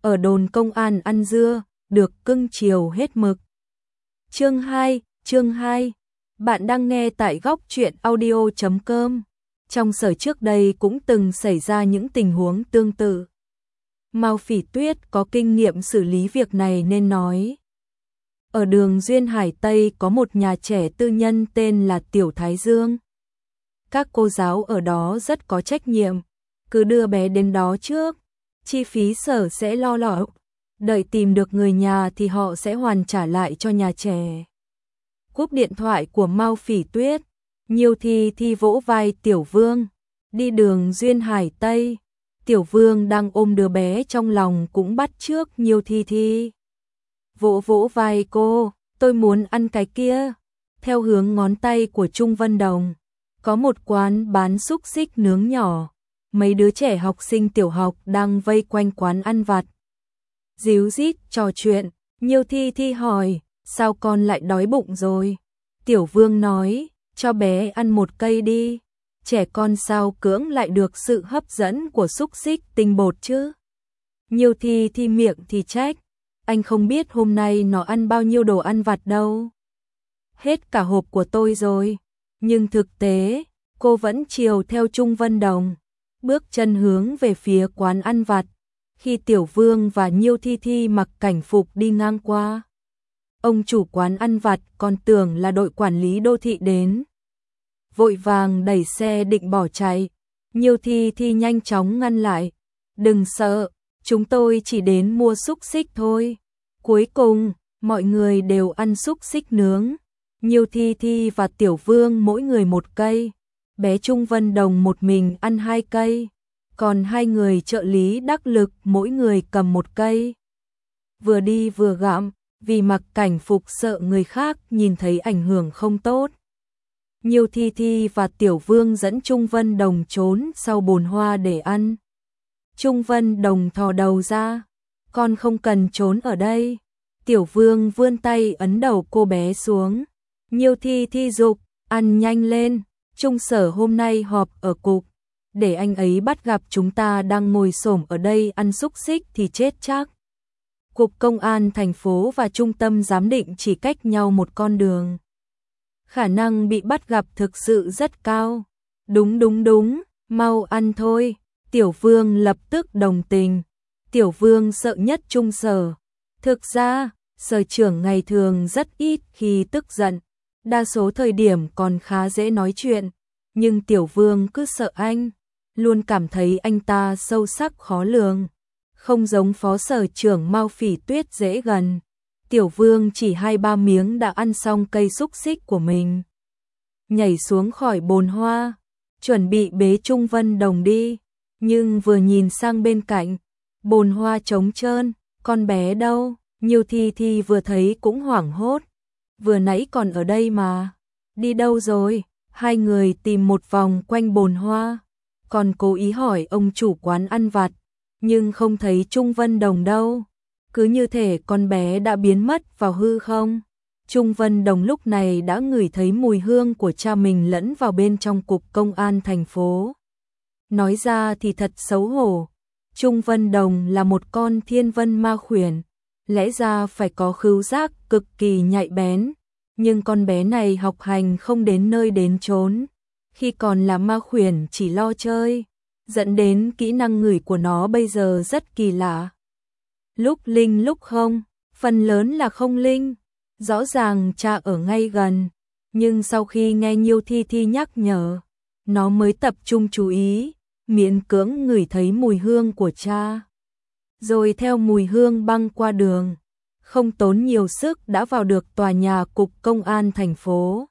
ở đồn công an ăn dưa, được cưng chiều hết mực. Chương 2, bạn đang nghe tại góc truyện audio.com. Trong Sở trước đây cũng từng xảy ra những tình huống tương tự. Mao Phỉ Tuyết có kinh nghiệm xử lý việc này nên nói. Ở đường Duyên Hải Tây có một nhà trẻ tư nhân tên là Tiểu Thái Dương. Các cô giáo ở đó rất có trách nhiệm, cứ đưa bé đến đó trước, chi phí sở sẽ lo lọ, đợi tìm được người nhà thì họ sẽ hoàn trả lại cho nhà trẻ. Cúp điện thoại của Mao Phỉ Tuyết, Nhiêu Thi vỗ vai Tiểu Vương, đi đường Duyên Hải Tây. Tiểu Vương đang ôm đứa bé trong lòng cũng bắt chước Nhiêu Thi. Vỗ vai cô, tôi muốn ăn cái kia. Theo hướng ngón tay của Trung Vân Đồng, có một quán bán xúc xích nướng nhỏ. Mấy đứa trẻ học sinh tiểu học đang vây quanh quán ăn vặt. Díu dít trò chuyện, Nhiêu Thi hỏi, sao con lại đói bụng rồi? Tiểu Vương nói, cho bé ăn một cây đi. Trẻ con sao cưỡng lại được sự hấp dẫn của xúc xích tinh bột chứ? Nhiêu Thi miệng thì trách, anh không biết hôm nay nó ăn bao nhiêu đồ ăn vặt đâu. Hết cả hộp của tôi rồi. Nhưng thực tế, cô vẫn chiều theo Trung Vân Đồng, bước chân hướng về phía quán ăn vặt. Khi Tiểu Vương và Nhiêu Thi mặc cảnh phục đi ngang qua, ông chủ quán ăn vặt còn tưởng là đội quản lý đô thị đến. Vội vàng đẩy xe định bỏ chạy, Nhiêu Thi nhanh chóng ngăn lại. Đừng sợ, chúng tôi chỉ đến mua xúc xích thôi. Cuối cùng, mọi người đều ăn xúc xích nướng. Nhiêu Thi và Tiểu Vương mỗi người một cây, bé Trung Vân Đồng một mình ăn 2 cây, còn 2 người trợ lý đắc lực mỗi người cầm 1 cây. Vừa đi vừa gặm, vì mặc cảnh phục sợ người khác nhìn thấy ảnh hưởng không tốt. Nhiêu Thi và Tiểu Vương dẫn Trung Vân Đồng trốn sau bồn hoa để ăn. Trung Vân Đồng thò đầu ra, con không cần trốn ở đây. Tiểu Vương vươn tay ấn đầu cô bé xuống. Nhiêu Thi giục, ăn nhanh lên, Trung Sở hôm nay họp ở cục, để anh ấy bắt gặp chúng ta đang ngồi xổm ở đây ăn xúc xích thì chết chắc. Cục Công an thành phố và Trung tâm giám định chỉ cách nhau một con đường. Khả năng bị bắt gặp thực sự rất cao. Đúng, mau ăn thôi. Tiểu Vương lập tức đồng tình. Tiểu Vương sợ nhất Trung Sở. Thực ra, Sở trưởng ngày thường rất ít khi tức giận, đa số thời điểm còn khá dễ nói chuyện, nhưng Tiểu Vương cứ sợ anh, luôn cảm thấy anh ta sâu sắc khó lường, không giống Phó Sở trưởng Mao Phỉ Tuyết dễ gần. Tiểu Vương chỉ 2-3 miếng đã ăn xong cây xúc xích của mình, nhảy xuống khỏi bồn hoa, chuẩn bị bế Trung Vân Đồng đi, nhưng vừa nhìn sang bên cạnh, bồn hoa trống trơn, con bé đâu? Nhiêu Thi vừa thấy cũng hoảng hốt, vừa nãy còn ở đây mà, đi đâu rồi? 2 người tìm một vòng quanh bồn hoa, còn cố ý hỏi ông chủ quán ăn vặt, nhưng không thấy Trung Vân Đồng đâu, cứ như thể con bé đã biến mất vào hư không. Trung Vân Đồng lúc này đã ngửi thấy mùi hương của cha mình lẫn vào bên trong cục công an thành phố. Nói ra thì thật xấu hổ, Trung Vân Đồng là một con thiên vân ma khuyển, lẽ ra phải có khứu giác cực kỳ nhạy bén, nhưng con bé này học hành không đến nơi đến chốn, khi còn là ma khuyển chỉ lo chơi, dẫn đến kỹ năng ngửi của nó bây giờ rất kỳ lạ. Lúc linh lúc không, phần lớn là không linh, rõ ràng cha ở ngay gần, nhưng sau khi nghe Nhiêu Thi nhắc nhở, nó mới tập trung chú ý, miễn cưỡng ngửi thấy mùi hương của cha. Rồi theo mùi hương băng qua đường, không tốn nhiều sức đã vào được tòa nhà cục công an thành phố.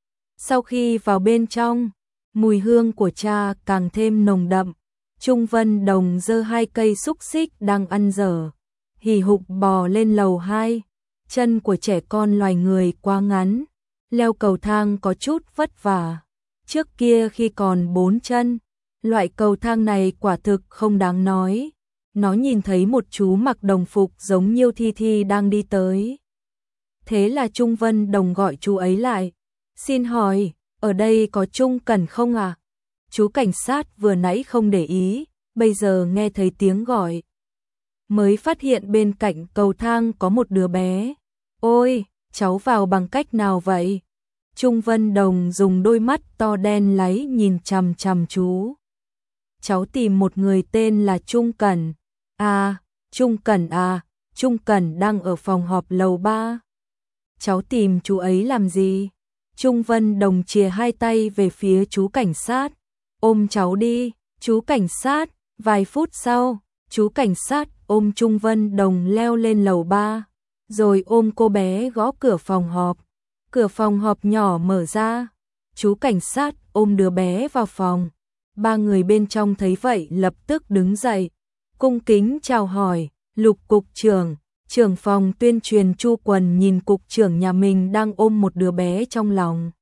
Sau khi vào bên trong, mùi hương của cha càng thêm nồng đậm. Trung Vân Đồng giơ 2 cây xúc xích đang ăn dở, hì hục bò lên lầu 2. Chân của trẻ con loài người quá ngắn, leo cầu thang có chút vất vả. Trước kia khi còn 4 chân, loại cầu thang này quả thực không đáng nói. Nó nhìn thấy một chú mặc đồng phục giống Nhiêu Thi đang đi tới. Thế là Trung Vân Đồng gọi chú ấy lại. Xin hỏi, ở đây có Trung Cẩn không à? Chú cảnh sát vừa nãy không để ý, bây giờ nghe thấy tiếng gọi. mới phát hiện bên cạnh cầu thang có một đứa bé. Ôi, cháu vào bằng cách nào vậy? Trung Vân Đồng dùng đôi mắt to đen láy nhìn chằm chằm chú. Cháu tìm một người tên là Trung Cẩn. À, Trung Cẩn à, Trung Cẩn đang ở phòng họp lầu 3. Cháu tìm chú ấy làm gì? Trung Vân Đồng chìa hai tay về phía chú cảnh sát. Ôm cháu đi, chú cảnh sát. Vài phút sau, chú cảnh sát ôm Trung Vân Đồng leo lên lầu 3, rồi ôm cô bé gõ cửa phòng họp. Cửa phòng họp nhỏ mở ra, chú cảnh sát ôm đứa bé vào phòng. Ba người bên trong thấy vậy lập tức đứng dậy, cung kính chào hỏi. Lục cục trưởng, trưởng phòng tuyên truyền Chu Quần nhìn cục trưởng nhà mình đang ôm một đứa bé trong lòng.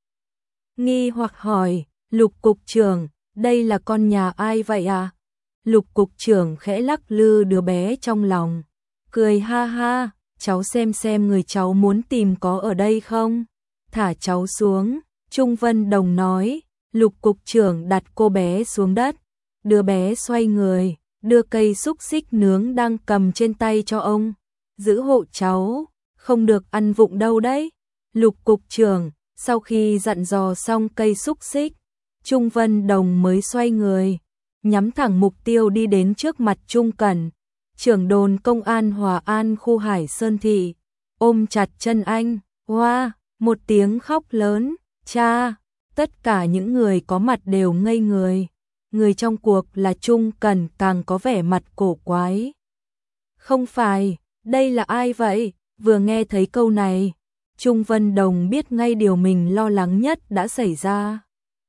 Nghi hoặc hỏi, Lục cục trưởng, đây là con nhà ai vậy à? Lục cục trưởng khẽ lắc lư đứa bé trong lòng, cười ha ha, cháu xem người cháu muốn tìm có ở đây không? Thả cháu xuống, Trung Vân Đồng nói. Lục cục trưởng đặt cô bé xuống đất, đứa bé xoay người, đưa cây xúc xích nướng đang cầm trên tay cho ông. Giữ hộ cháu, không được ăn vụng đâu đấy. Lục cục trưởng, sau khi dặn dò xong cây xúc xích, Trung Vân Đồng mới xoay người, nhắm thẳng mục tiêu đi đến trước mặt Trung Cẩn, trưởng đồn công an Hòa An khu Hải Sơn Thị, ôm chặt chân anh. Hoa, một tiếng khóc lớn, cha. Tất cả những người có mặt đều ngây người. Người trong cuộc là Trung Cẩn càng có vẻ mặt cổ quái. Không phải, đây là ai vậy? Vừa nghe thấy câu này, Trung Vân Đồng biết ngay điều mình lo lắng nhất đã xảy ra.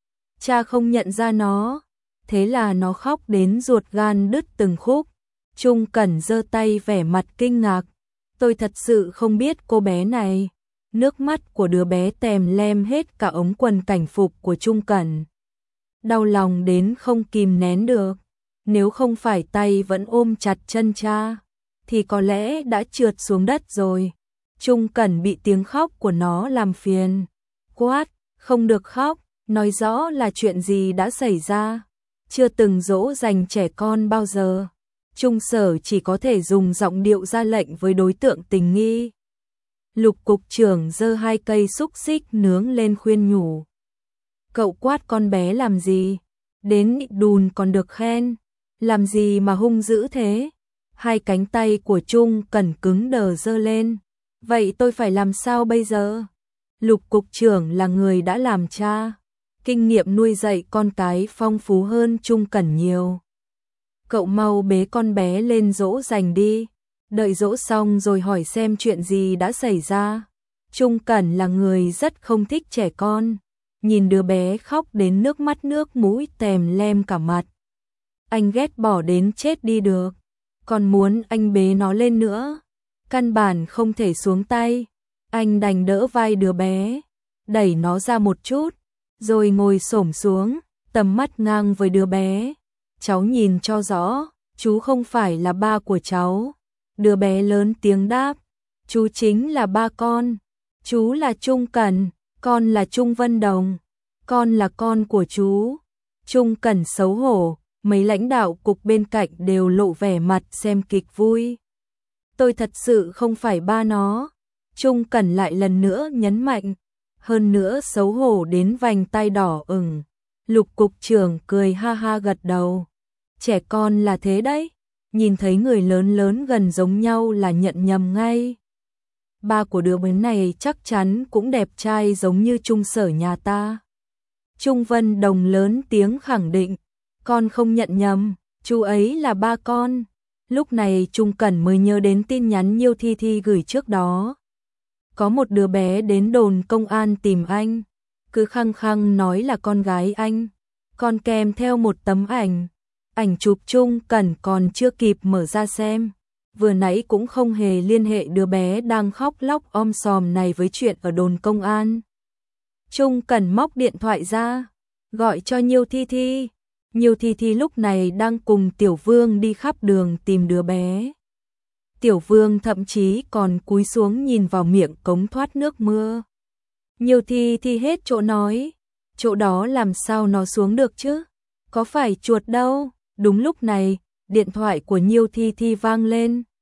Cha không nhận ra nó, thế là nó khóc đến ruột gan đứt từng khúc. Trung Cẩn giơ tay vẻ mặt kinh ngạc. Tôi thật sự không biết cô bé này. Nước mắt của đứa bé tèm lem hết cả ống quần cảnh phục của Trung Cẩn. Đau lòng đến không kìm nén được. Nếu không phải tay vẫn ôm chặt chân cha, thì có lẽ đã trượt xuống đất rồi. Trung Cẩn bị tiếng khóc của nó làm phiền. Quát, không được khóc, nói rõ là chuyện gì đã xảy ra. Chưa từng dỗ dành trẻ con bao giờ. Trung Sở chỉ có thể dùng giọng điệu ra lệnh với đối tượng tình nghi. Lục cục trưởng giơ hai cây xúc xích nướng lên khuyên nhủ. Cậu quát con bé làm gì? Đến đùn còn được khen. Làm gì mà hung dữ thế? Hai cánh tay của Trung Cẩn cứng đờ giơ lên. Vậy tôi phải làm sao bây giờ? Lục cục trưởng là người đã làm cha. Kinh nghiệm nuôi dạy con cái phong phú hơn Trung Cẩn nhiều. Cậu mau bế con bé lên dỗ dành đi. Đợi dỗ xong rồi hỏi xem chuyện gì đã xảy ra. Trung Cẩn là người rất không thích trẻ con. Nhìn đứa bé khóc đến nước mắt nước mũi tèm lem cả mặt. Anh ghét bỏ đến chết đi được. Còn muốn anh bế nó lên nữa. Căn bản không thể xuống tay. Anh đành đỡ vai đứa bé, đẩy nó ra một chút, rồi ngồi xổm xuống, tầm mắt ngang với đứa bé. Cháu nhìn cho rõ, chú không phải là ba của cháu. Đứa bé lớn tiếng đáp, chú chính là ba con. Chú là Trung Cẩn, con là Trung Vân Đồng, con là con của chú. Trung Cẩn xấu hổ, mấy lãnh đạo cục bên cạnh đều lộ vẻ mặt xem kịch vui. Tôi thật sự không phải ba nó. Trung Cẩn lại lần nữa nhấn mạnh, hơn nữa xấu hổ đến vành tay đỏ ửng. Lục cục trưởng cười ha ha gật đầu. Trẻ con là thế đấy, nhìn thấy người lớn lớn gần giống nhau là nhận nhầm ngay. Ba của đứa bé này chắc chắn cũng đẹp trai giống như Trung Sở nhà ta. Trung Vân Đồng lớn tiếng khẳng định, con không nhận nhầm, chú ấy là ba con. Lúc này Trung Cẩn mới nhớ đến tin nhắn Nhiêu Thi Thi gửi trước đó. Có một đứa bé đến đồn công an tìm anh, cứ khăng khăng nói là con gái anh, còn kèm theo một tấm ảnh. Ảnh chụp Trung Cẩn còn chưa kịp mở ra xem, vừa nãy cũng không hề liên hệ đứa bé đang khóc lóc om sòm này với chuyện ở đồn công an. Trung Cẩn móc điện thoại ra, gọi cho Nhiêu Thi Thi. Nhiêu Thi Thi lúc này đang cùng Tiểu Vương đi khắp đường tìm đứa bé. Tiểu Vương thậm chí còn cúi xuống nhìn vào miệng cống thoát nước mưa. Nhiêu Thi Thi hết chỗ nói, chỗ đó làm sao nó xuống được chứ, có phải chuột đâu. Đúng lúc này, điện thoại của Nhiêu Thi Thi vang lên,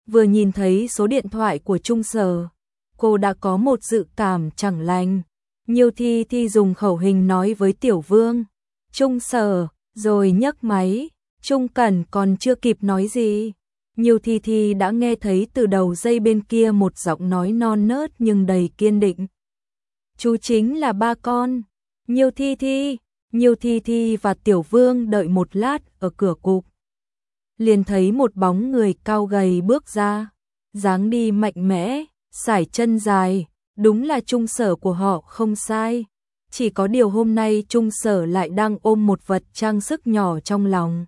Vừa nhìn thấy số điện thoại của Trung Sở, cô đã có một dự cảm chẳng lành. Nhiêu Thi Thi dùng khẩu hình nói với Tiểu Vương, Trung Sở, rồi nhấc máy. Trung Cẩn còn chưa kịp nói gì, Nhiêu Thi Thi đã nghe thấy từ đầu dây bên kia một giọng nói non nớt nhưng đầy kiên định. Chú chính là ba con. Nhiêu Thi Thi. Nhiêu Thi Thi và Tiểu Vương đợi một lát ở cửa cục. Liền thấy một bóng người cao gầy bước ra, dáng đi mạnh mẽ, sải chân dài, đúng là Trung Sở của họ không sai. Chỉ có điều hôm nay Trung Sở lại đang ôm một vật trang sức nhỏ trong lòng.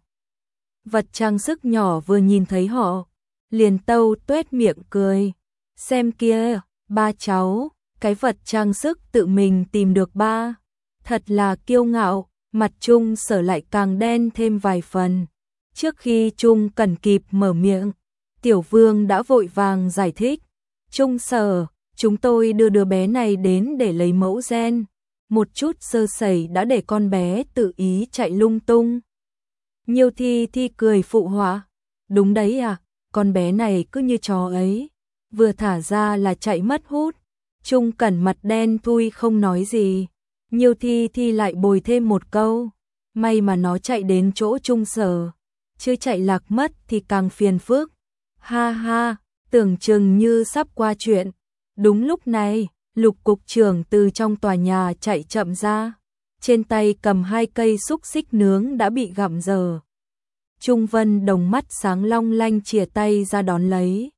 Vật trang sức nhỏ vừa nhìn thấy họ, liền tâu tuét miệng cười. Xem kia, ba cháu, cái vật trang sức tự mình tìm được ba. Thật là kiêu ngạo, mặt Trung Sở lại càng đen thêm vài phần. Trước khi Trung Cẩn kịp mở miệng, Tiểu Vương đã vội vàng giải thích. Trung Sở, chúng tôi đưa đứa bé này đến để lấy mẫu gen. Một chút sơ sẩy đã để con bé tự ý chạy lung tung. Nhiêu Thi Thi cười phụ họa. Đúng đấy à, con bé này cứ như chó ấy. Vừa thả ra là chạy mất hút. Trung Cẩn mặt đen thui không nói gì. Nhiêu Thi Thi lại bồi thêm một câu. May mà nó chạy đến chỗ Trung Sở. Chứ chạy lạc mất thì càng phiền phức. Ha ha, tưởng chừng như sắp qua chuyện. Đúng lúc này, Lục cục trưởng từ trong tòa nhà chạy chậm ra. Trên tay cầm 2 cây xúc xích nướng đã bị gặm dở. Trung Vân Đồng mắt sáng long lanh chìa tay ra đón lấy.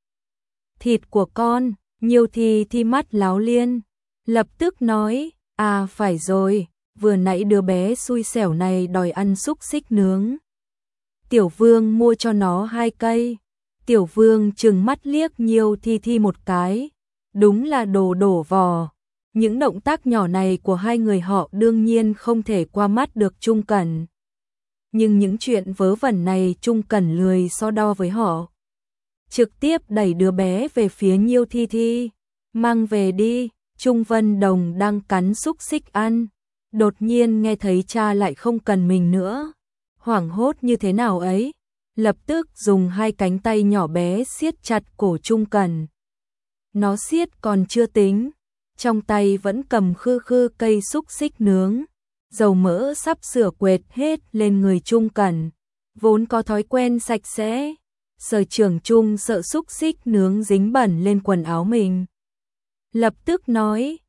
Thịt của con, Nhiêu Thi Thi mắt láo liên. Lập tức nói, à phải rồi, vừa nãy đứa bé xui xẻo này đòi ăn xúc xích nướng. Tiểu Vương mua cho nó 2 cây. Tiểu Vương trừng mắt liếc Nhiêu Thi Thi một cái. Đúng là đồ đổ vò. Những động tác nhỏ này của hai người họ đương nhiên không thể qua mắt được Trung Cẩn. Nhưng những chuyện vớ vẩn này Trung Cẩn lười so đo với họ. Trực tiếp đẩy đứa bé về phía Nhiêu Thi Thi. Mang về đi, Trung Vân Đồng đang cắn xúc xích ăn. Đột nhiên nghe thấy cha lại không cần mình nữa. Hoảng hốt như thế nào ấy. Lập tức dùng 2 cánh tay nhỏ bé siết chặt cổ Trung Cẩn. Nó siết còn chưa tính. Trong tay vẫn cầm khư khư cây xúc xích nướng. Dầu mỡ sắp sửa quệt hết lên người Trung Cẩn. Vốn có thói quen sạch sẽ. Sở trưởng Trung sợ xúc xích nướng dính bẩn lên quần áo mình. Lập tức nói,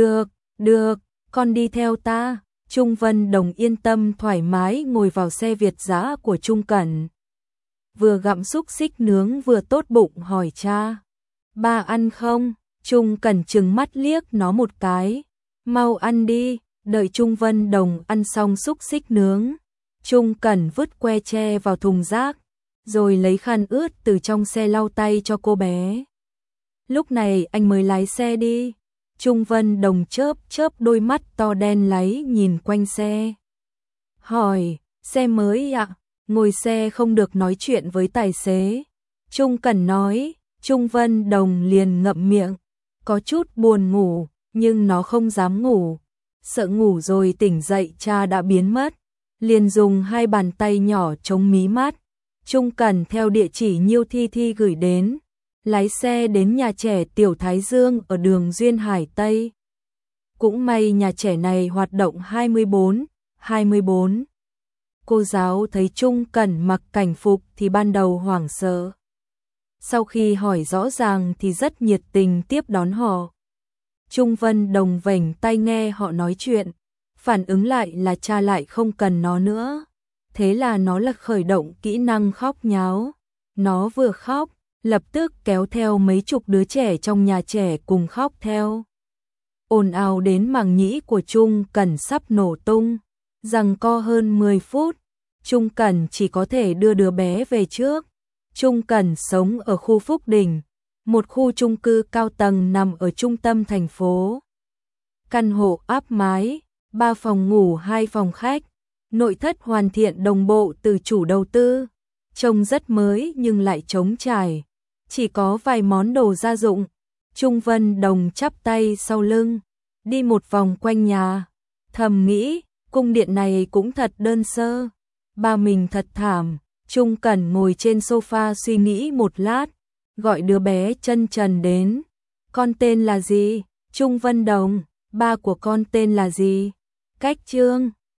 được, con đi theo ta. Trung Vân Đồng yên tâm thoải mái ngồi vào xe Việt dã của Trung Cẩn. Vừa gặm xúc xích nướng vừa tốt bụng hỏi cha. Ba ăn không? Trung Cẩn trừng mắt liếc nó một cái. Mau ăn đi, đợi Trung Vân Đồng ăn xong xúc xích nướng. Trung Cẩn vứt que tre vào thùng rác, rồi lấy khăn ướt từ trong xe lau tay cho cô bé. Lúc này anh mới lái xe đi. Trung Vân Đồng chớp đôi mắt to đen láy nhìn quanh xe. Hỏi, xe mới ạ? Ngồi xe không được nói chuyện với tài xế. Trung Cẩn nói, Trung Vân Đồng liền ngậm miệng. Có chút buồn ngủ, nhưng nó không dám ngủ. Sợ ngủ rồi tỉnh dậy cha đã biến mất. Liền dùng 2 bàn tay nhỏ chống mí mắt. Trung Cẩn theo địa chỉ Nhiêu Thi Thi gửi đến. Lái xe đến nhà trẻ Tiểu Thái Dương ở đường Duyên Hải Tây. Cũng may nhà trẻ này hoạt động 24/24. Cô giáo thấy Trung Cẩn mặc cảnh phục thì ban đầu hoảng sợ. Sau khi hỏi rõ ràng thì rất nhiệt tình tiếp đón họ. Trung Vân Đồng vểnh tai nghe họ nói chuyện. Phản ứng lại là cha lại không cần nó nữa. Thế là nó khởi động kỹ năng khóc nháo. Nó vừa khóc, lập tức kéo theo mấy chục đứa trẻ trong nhà trẻ cùng khóc theo. Ồn ào đến màng nhĩ của Trung Cẩn sắp nổ tung. Giằng co hơn 10 phút, Trung Cẩn chỉ có thể đưa đứa bé về trước. Trung Cẩn sống ở khu Phúc Đỉnh, một khu chung cư cao tầng nằm ở trung tâm thành phố. Căn hộ áp mái, 3 phòng ngủ 2 phòng khách, nội thất hoàn thiện đồng bộ từ chủ đầu tư. Trông rất mới nhưng lại trống trải, chỉ có vài món đồ gia dụng. Trung Vân Đồng chắp tay sau lưng, đi một vòng quanh nhà, thầm nghĩ, cung điện này cũng thật đơn sơ. Ba mình thật thảm. Trung Cẩn ngồi trên sofa suy nghĩ một lát, gọi đứa bé chân trần đến. Con tên là gì? Trung Vân Đồng. Ba của con tên là gì? Cách Trương.